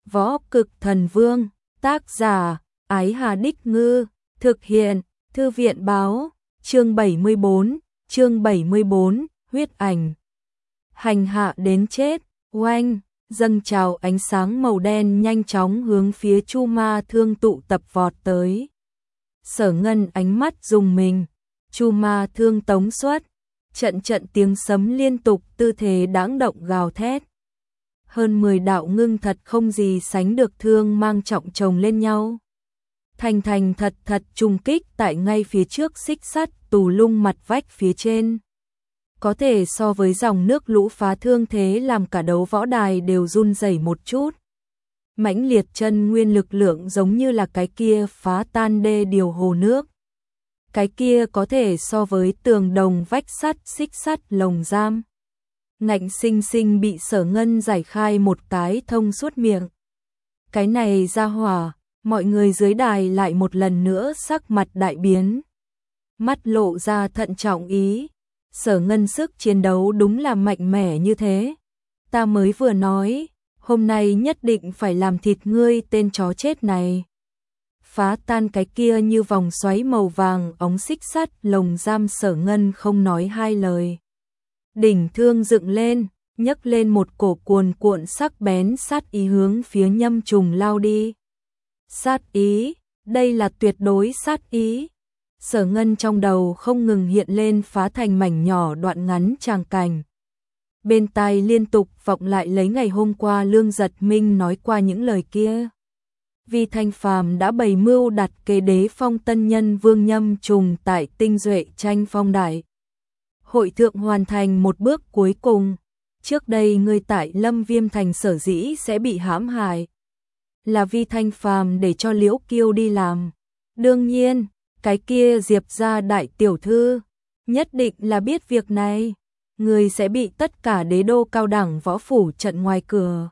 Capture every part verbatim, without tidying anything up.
Võ Cực Thần Vương, tác giả, Ái Hà Đích Ngư, thực hiện, Thư viện báo, chương bảy mươi bốn, chương bảy mươi bốn, huyết ảnh. Hành hạ đến chết, oanh, dâng trào ánh sáng màu đen nhanh chóng hướng phía Chu Ma Thương tụ tập vọt tới. Sở Ngân ánh mắt rùng mình, Chu Ma Thương tống xuất, trận trận tiếng sấm liên tục, tư thế đáng động gào thét. Hơn mười đạo ngưng thật không gì sánh được thương mang trọng chồng lên nhau. Thành thành thật thật trùng kích tại ngay phía trước xích sắt tù lung mặt vách phía trên. Có thể so với dòng nước lũ phá thương thế làm cả đấu võ đài đều run rẩy một chút. Mãnh liệt chân nguyên lực lượng giống như là cái kia phá tan đê điều hồ nước. Cái kia có thể so với tường đồng vách sắt xích sắt lồng giam. Ngạnh sinh sinh bị Sở Ngân giải khai một cái thông suốt miệng. Cái này ra hỏa, mọi người dưới đài lại một lần nữa sắc mặt đại biến. Mắt lộ ra thận trọng ý. Sở Ngân sức chiến đấu đúng là mạnh mẽ như thế. Ta mới vừa nói, hôm nay nhất định phải làm thịt ngươi tên chó chết này. Phá tan cái kia như vòng xoáy màu vàng ống xích sắt lồng giam, Sở Ngân không nói hai lời. Đỉnh thương dựng lên, nhấc lên một cổ cuồn cuộn sắc bén sát ý hướng phía Nhâm Trùng lao đi. Sát ý, đây là tuyệt đối sát ý. Sở Ngân trong đầu không ngừng hiện lên phá thành mảnh nhỏ đoạn ngắn tràng cảnh. Bên tai liên tục vọng lại lấy ngày hôm qua Lương Giật Minh nói qua những lời kia. Vi Thanh Phàm đã bày mưu đặt kế đế phong tân nhân Vương Nhâm Trùng tại Tinh Duệ tranh phong đại hội thượng hoàn thành một bước cuối cùng. Trước đây người tại Lâm Viêm Thành sở dĩ sẽ bị hãm hại, là Vi Thanh Phàm để cho Liễu Kiêu đi làm. Đương nhiên, cái kia Diệp gia đại tiểu thư nhất định là biết việc này, người sẽ bị tất cả đế đô cao đẳng võ phủ trận ngoài cửa.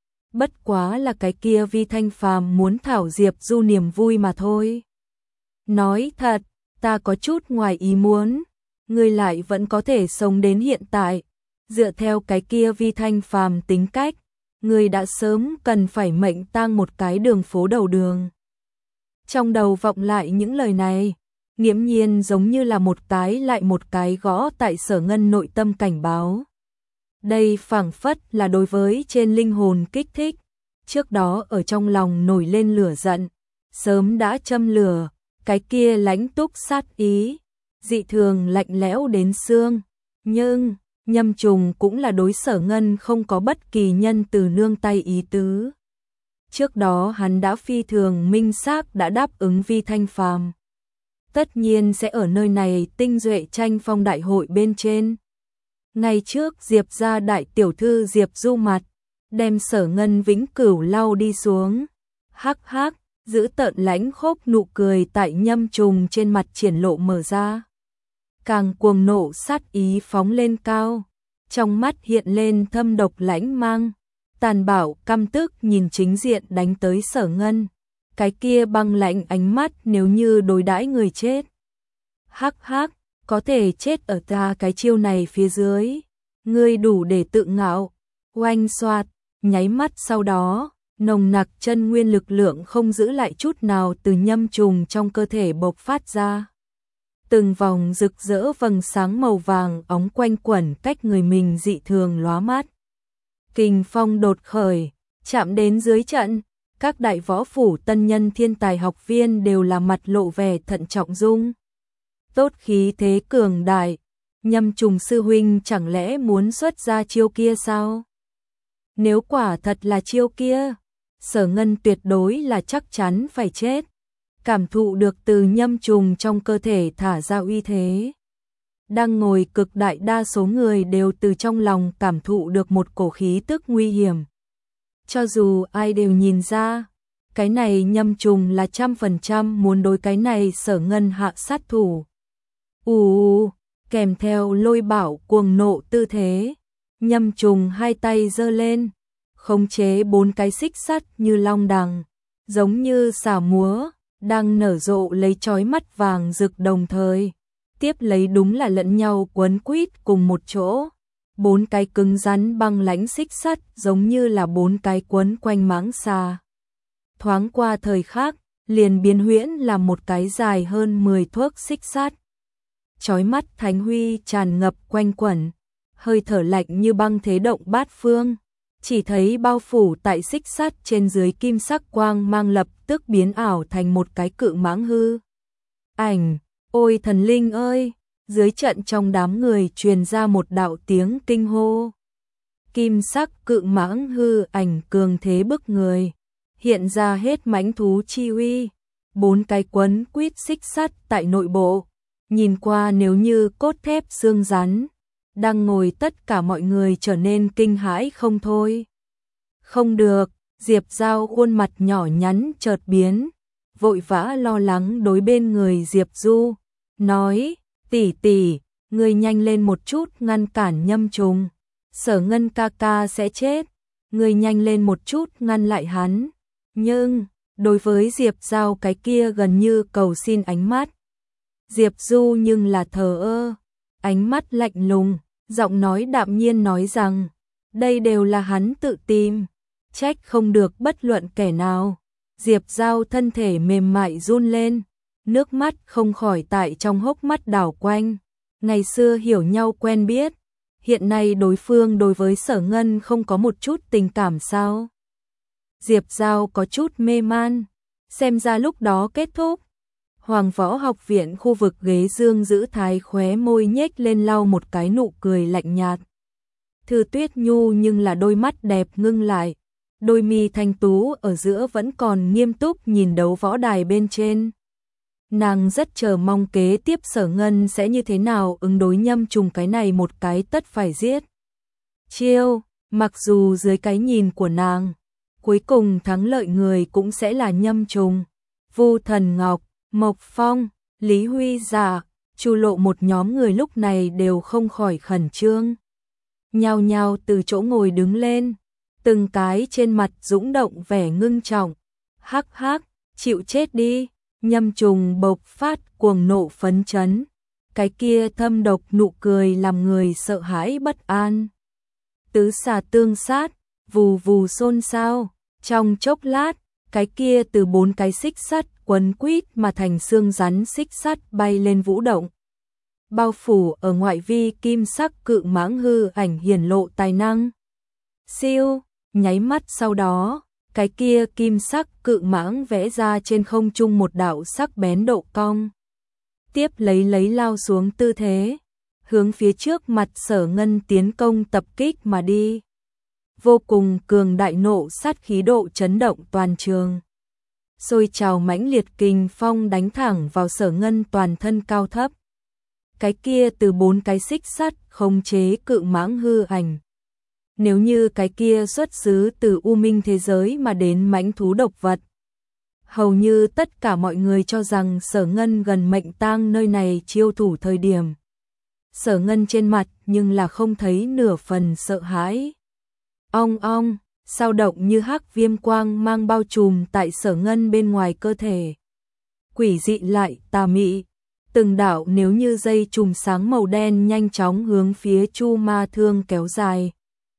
Bất quá là cái kia Vi Thanh Phàm muốn thảo Diệp Du niềm vui mà thôi. Nói thật, ta có chút ngoài ý muốn, người lại vẫn có thể sống đến hiện tại. Dựa theo cái kia Vi Thanh Phàm tính cách, người đã sớm cần phải mệnh tang một cái đường phố đầu đường. Trong đầu vọng lại những lời này, nghiễm nhiên giống như là một cái lại một cái gõ tại Sở Ngân nội tâm cảnh báo. Đây phảng phất là đối với trên linh hồn kích thích. Trước đó ở trong lòng nổi lên lửa giận, sớm đã châm lửa, cái kia lãnh túc sát ý, dị thường lạnh lẽo đến xương. Nhưng Nhâm Trùng cũng là đối Sở Ngân không có bất kỳ nhân từ nương tay ý tứ. Trước đó hắn đã phi thường minh xác đã đáp ứng Vi Thanh Phàm, tất nhiên sẽ ở nơi này Tinh Duệ tranh phong đại hội bên trên. Ngày trước Diệp gia đại tiểu thư Diệp Du mặt, đem Sở Ngân vĩnh cửu lau đi xuống. Hắc hắc, giữ tợn lãnh khốc nụ cười tại Nhâm Trùng trên mặt triển lộ mở ra. Càng cuồng nộ sát ý phóng lên cao, trong mắt hiện lên thâm độc lãnh mang, tàn bạo căm tức nhìn chính diện đánh tới Sở Ngân. Cái kia băng lãnh ánh mắt nếu như đối đãi người chết. Hắc hắc, có thể chết ở ta cái chiêu này phía dưới, ngươi đủ để tự ngạo. Oanh xoạt, nháy mắt sau đó, nồng nặc chân nguyên lực lượng không giữ lại chút nào từ Nhâm Trùng trong cơ thể bộc phát ra. Từng vòng rực rỡ vầng sáng màu vàng óng quanh quẩn cách người mình dị thường lóa mắt. Kình phong đột khởi, chạm đến dưới trận, các đại võ phủ tân nhân thiên tài học viên đều là mặt lộ vẻ thận trọng dung. Tốt khí thế cường đại, Nhâm Trùng sư huynh chẳng lẽ muốn xuất ra chiêu kia sao? Nếu quả thật là chiêu kia, Sở Ngân tuyệt đối là chắc chắn phải chết. Cảm thụ được từ Nhâm Trùng trong cơ thể thả ra uy thế, đang ngồi cực đại đa số người đều từ trong lòng cảm thụ được một cổ khí tức nguy hiểm. Cho dù ai đều nhìn ra, cái này Nhâm Trùng là trăm phần trăm muốn đối cái này Sở Ngân hạ sát thủ. Ù, kèm theo lôi bảo cuồng nộ tư thế, Nhâm Trùng hai tay giơ lên, khống chế bốn cái xích sắt như long đằng, giống như xà múa, đang nở rộ lấy chói mắt vàng rực đồng thời. Tiếp lấy đúng là lẫn nhau quấn quýt cùng một chỗ, bốn cái cứng rắn băng lãnh xích sắt giống như là bốn cái quấn quanh mãng xà. Thoáng qua thời khắc, liền biến huyễn là một cái dài hơn mười thước xích sắt. Chói mắt thánh huy tràn ngập quanh quẩn, hơi thở lạnh như băng thế động bát phương. Chỉ thấy bao phủ tại xích sắt trên dưới kim sắc quang mang lập tức biến ảo thành một cái cự mãng hư ảnh. Ôi thần linh ơi! Dưới trận trong đám người truyền ra một đạo tiếng kinh hô. Kim sắc cự mãng hư ảnh cường thế bức người, hiện ra hết mãnh thú chi uy. Bốn cái quấn quýt xích sắt tại nội bộ, nhìn qua nếu như cốt thép xương rắn. Đang ngồi tất cả mọi người trở nên kinh hãi không thôi. Không được, Diệp Giao khuôn mặt nhỏ nhắn chợt biến, vội vã lo lắng đối bên người Diệp Du, nói, tỷ tỷ, ngươi nhanh lên một chút ngăn cản Nhâm Trùng, Sở Ngân ca ca sẽ chết, ngươi nhanh lên một chút ngăn lại hắn. Nhưng, đối với Diệp Giao cái kia gần như cầu xin ánh mắt, Diệp Du nhưng là thờ ơ, ánh mắt lạnh lùng, giọng nói đạm nhiên nói rằng, đây đều là hắn tự tìm, trách không được bất luận kẻ nào. Diệp Giao thân thể mềm mại run lên, nước mắt không khỏi tại trong hốc mắt đảo quanh. Ngày xưa hiểu nhau quen biết, hiện nay đối phương đối với Sở Ngân không có một chút tình cảm sao? Diệp Giao có chút mê man, xem ra lúc đó kết thúc. Hoàng Võ Học Viện khu vực ghế Dương giữ thái khóe môi nhếch lên lau một cái nụ cười lạnh nhạt. Thư Tuyết Nhu nhưng là đôi mắt đẹp ngưng lại, đôi mi thanh tú ở giữa vẫn còn nghiêm túc nhìn đấu võ đài bên trên. Nàng rất chờ mong kế tiếp Sở Ngân sẽ như thế nào ứng đối Nhâm Trùng cái này một cái tất phải giết. Chiêu, mặc dù dưới cái nhìn của nàng, cuối cùng thắng lợi người cũng sẽ là Nhâm Trùng, Vu Thần Ngọc, Mộc Phong, Lý Huy Giả, Chu Lộ một nhóm người lúc này đều không khỏi khẩn trương. Nhao nhao từ chỗ ngồi đứng lên, từng cái trên mặt dũng động vẻ ngưng trọng. Hắc hắc, chịu chết đi. Nhâm Trùng bộc phát cuồng nộ phấn chấn, cái kia thâm độc nụ cười làm người sợ hãi bất an. Tứ xà tương sát, vù vù xôn xao, trong chốc lát, cái kia từ bốn cái xích sắt quấn quýt mà thành xương rắn xích sắt bay lên vũ động. Bao phủ ở ngoại vi kim sắc cự mãng hư ảnh hiển lộ tài năng. Siêu, nháy mắt sau đó, cái kia kim sắc cự mãng vẽ ra trên không trung một đạo sắc bén độ cong. Tiếp lấy lấy lao xuống tư thế, hướng phía trước mặt Sở Ngân tiến công tập kích mà đi. Vô cùng cường đại nộ sát khí độ chấn động toàn trường. Xôi trào mãnh liệt kình phong đánh thẳng vào Sở Ngân toàn thân cao thấp. Cái kia từ bốn cái xích sắt khống chế cự mãng hư ảnh. Nếu như cái kia xuất xứ từ u minh thế giới mà đến mãnh thú độc vật, hầu như tất cả mọi người cho rằng Sở Ngân gần mệnh tang nơi này chiêu thủ thời điểm. Sở Ngân trên mặt nhưng là không thấy nửa phần sợ hãi. Ong ong, sao động như hắc viêm quang mang bao trùm tại Sở Ngân bên ngoài cơ thể. Quỷ dị lại tà mị, từng đạo nếu như dây chùm sáng màu đen nhanh chóng hướng phía Chu Ma Thương kéo dài.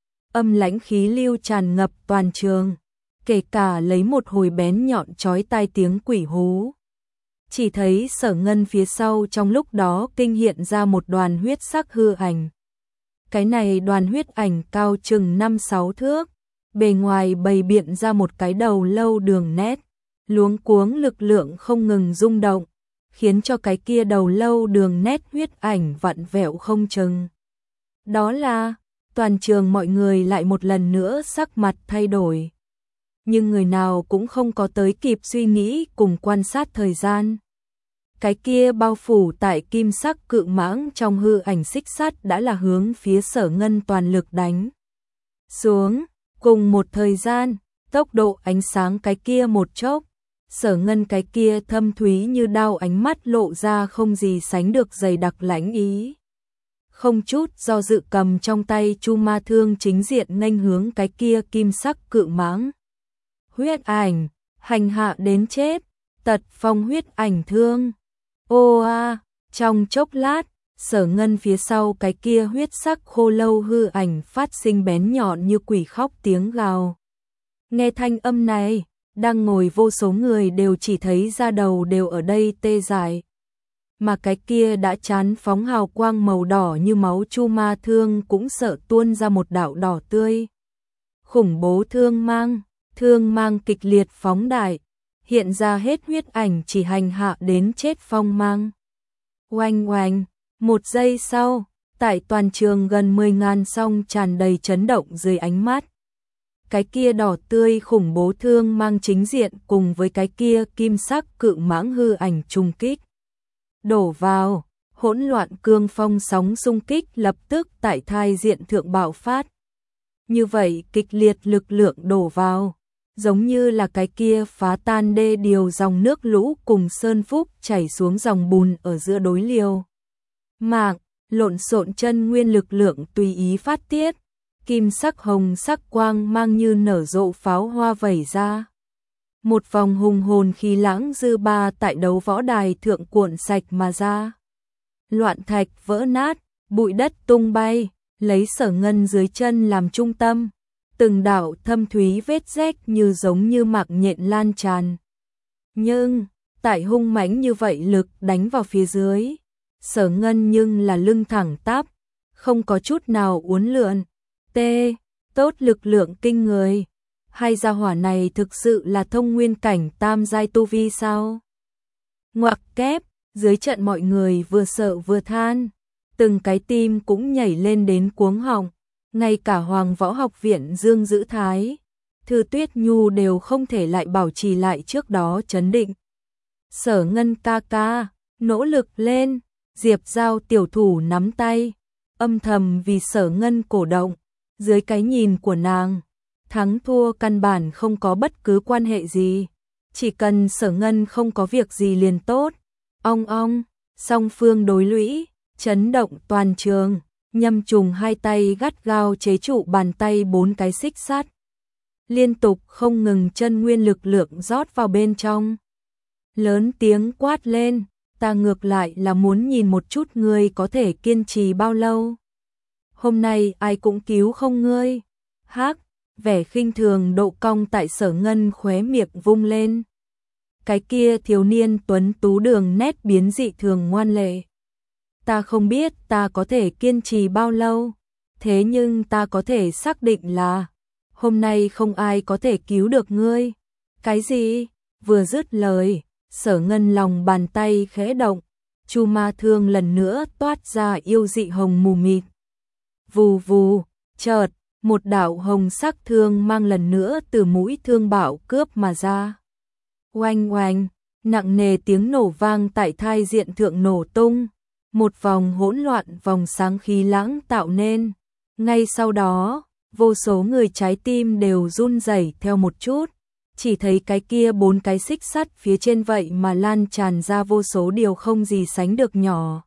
Âm lãnh khí lưu tràn ngập toàn trường, kể cả lấy một hồi bén nhọn chói tai tiếng quỷ hú. Chỉ thấy Sở Ngân phía sau trong lúc đó kinh hiện ra một đoàn huyết sắc hư ảnh. Cái này đoàn huyết ảnh cao chừng năm sáu thước, bề ngoài bày biện ra một cái đầu lâu đường nét, luống cuống lực lượng không ngừng rung động, khiến cho cái kia đầu lâu đường nét huyết ảnh vặn vẹo không chừng. Đó là, toàn trường mọi người lại một lần nữa sắc mặt thay đổi. Nhưng người nào cũng không có tới kịp suy nghĩ cùng quan sát thời gian. Cái kia bao phủ tại kim sắc cự mãng trong hư ảnh xích sắt đã là hướng phía Sở Ngân toàn lực đánh xuống. Cùng một thời gian, tốc độ ánh sáng cái kia một chốc, Sở Ngân cái kia thâm thúy như đao ánh mắt lộ ra không gì sánh được dày đặc lãnh ý. Không chút do dự cầm trong tay Chu Ma Thương chính diện nghênh hướng cái kia kim sắc cự mãng. Huyết ảnh, hành hạ đến chết, tật phong huyết ảnh thương. Ô a, trong chốc lát, Sở Ngân phía sau cái kia huyết sắc khô lâu hư ảnh phát sinh bén nhọn như quỷ khóc tiếng gào. Nghe thanh âm này, đang ngồi vô số người đều chỉ thấy da đầu đều ở đây tê dại. Mà cái kia đã chán phóng hào quang màu đỏ như máu chu ma thương cũng sợ tuôn ra một đạo đỏ tươi. Khủng bố thương mang, thương mang kịch liệt phóng đại, hiện ra hết huyết ảnh chỉ hành hạ đến chết phong mang. Oanh oanh, một giây sau, tại toàn trường gần mười ngàn song tràn đầy chấn động dưới ánh mắt. Cái kia đỏ tươi khủng bố thương mang chính diện cùng với cái kia kim sắc cự mãng hư ảnh trùng kích. Đổ vào, hỗn loạn cương phong sóng xung kích lập tức tại thai diện thượng bạo phát. Như vậy kịch liệt lực lượng đổ vào, giống như là cái kia phá tan đê điều dòng nước lũ cùng sơn phúc chảy xuống dòng bùn ở giữa đối liều. Mạng, lộn xộn chân nguyên lực lượng tùy ý phát tiết, kim sắc hồng sắc quang mang như nở rộ pháo hoa vẩy ra. Một vòng hùng hồn khí lãng dư ba tại đấu võ đài thượng cuộn sạch mà ra. Loạn thạch vỡ nát, bụi đất tung bay, lấy Sở Ngân dưới chân làm trung tâm. Từng đạo thâm thúy vết rách như giống như mạc nhện lan tràn. Nhưng, tại hung mãnh như vậy lực đánh vào phía dưới, Sở Ngân nhưng là lưng thẳng tắp, không có chút nào uốn lượn. Tê, tốt lực lượng kinh người. Hay gia hỏa này thực sự là thông nguyên cảnh tam giai tu vi sao? Ngoặc kép, dưới trận mọi người vừa sợ vừa than, từng cái tim cũng nhảy lên đến cuống họng, ngay cả Hoàng Võ Học Viện Dương Dữ Thái, Thư Tuyết Nhu đều không thể lại bảo trì lại trước đó trấn định. Sở Ngân ca ca, nỗ lực lên, Diệp Giao tiểu thủ nắm tay, âm thầm vì Sở Ngân cổ động, dưới cái nhìn của nàng. Thắng thua căn bản không có bất cứ quan hệ gì, chỉ cần Sở Ngân không có việc gì liền tốt. Ong ong, song phương đối lũy, chấn động toàn trường, Nhâm Trùng hai tay gắt gao chế trụ bàn tay bốn cái xích sắt. Liên tục không ngừng chân nguyên lực lượng rót vào bên trong. Lớn tiếng quát lên, ta ngược lại là muốn nhìn một chút ngươi có thể kiên trì bao lâu. Hôm nay ai cũng cứu không ngươi. Hắc, vẻ khinh thường độ cong tại Sở Ngân khóe miệng vung lên. Cái kia thiếu niên tuấn tú đường nét biến dị thường ngoan lệ. Ta không biết ta có thể kiên trì bao lâu, thế nhưng ta có thể xác định là hôm nay không ai có thể cứu được ngươi. Cái gì? Vừa dứt lời, Sở Ngân lòng bàn tay khẽ động, chu ma thương lần nữa toát ra yêu dị hồng mù mịt. Vù vù, chợt, một đạo hồng sắc thương mang lần nữa từ mũi thương bạo cướp mà ra. Oanh oanh, nặng nề tiếng nổ vang tại thai diện thượng nổ tung, một vòng hỗn loạn vòng sáng khí lãng tạo nên. Ngay sau đó, vô số người trái tim đều run rẩy theo một chút, chỉ thấy cái kia bốn cái xích sắt phía trên vậy mà lan tràn ra vô số điều không gì sánh được nhỏ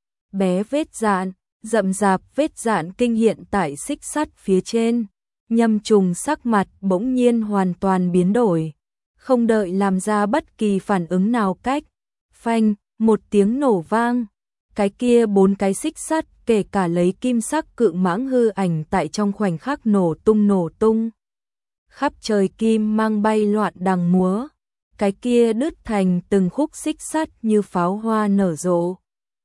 bé vết dạn, rậm rạp vết dạn kinh hiện tại xích sắt phía trên. Nhâm Trùng sắc mặt bỗng nhiên hoàn toàn biến đổi, không đợi làm ra bất kỳ phản ứng nào cách, phanh, một tiếng nổ vang, cái kia bốn cái xích sắt kể cả lấy kim sắc cự mãng hư ảnh tại trong khoảnh khắc nổ tung nổ tung. Khắp trời kim mang bay loạn đằng múa, cái kia đứt thành từng khúc xích sắt như pháo hoa nở rộ.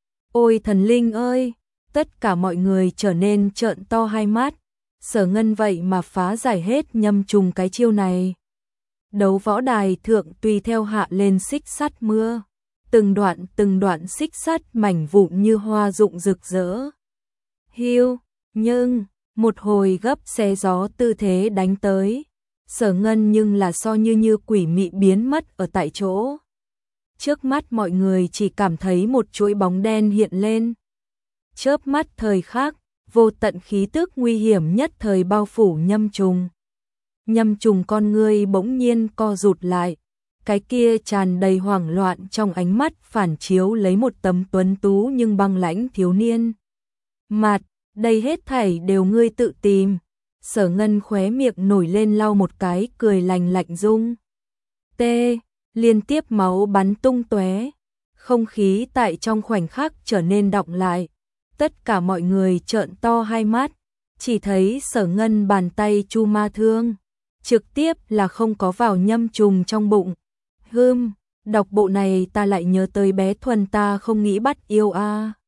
Ôi thần linh ơi! Tất cả mọi người trở nên trợn to hai mắt, Sở Ngân vậy mà phá giải hết Nhâm Trùng cái chiêu này. Đấu võ đài thượng tùy theo hạ lên xích sắt mưa, từng đoạn từng đoạn xích sắt mảnh vụn như hoa rụng rực rỡ. Hiu, nhưng, một hồi gấp xé gió tư thế đánh tới, Sở Ngân nhưng là so như như quỷ mị biến mất ở tại chỗ. Trước mắt mọi người chỉ cảm thấy một chuỗi bóng đen hiện lên. Chớp mắt thời khắc, vô tận khí tức nguy hiểm nhất thời bao phủ Nhâm Trùng. Nhâm Trùng con ngươi bỗng nhiên co rụt lại, cái kia tràn đầy hoảng loạn trong ánh mắt phản chiếu lấy một tấm tuấn tú nhưng băng lãnh thiếu niên. Mặt, đây hết thảy đều ngươi tự tìm. Sở Ngân khóe miệng nổi lên lau một cái cười lành lạnh dung. Tê, liên tiếp máu bắn tung tóe. Không khí tại trong khoảnh khắc trở nên đọng lại. Tất cả mọi người trợn to hai mắt, chỉ thấy Sở Ngân bàn tay chu ma thương, trực tiếp là không có vào nhâm trùng trong bụng. Hưm, đọc bộ này ta lại nhớ tới bé Thuần ta không nghĩ bắt yêu a. À.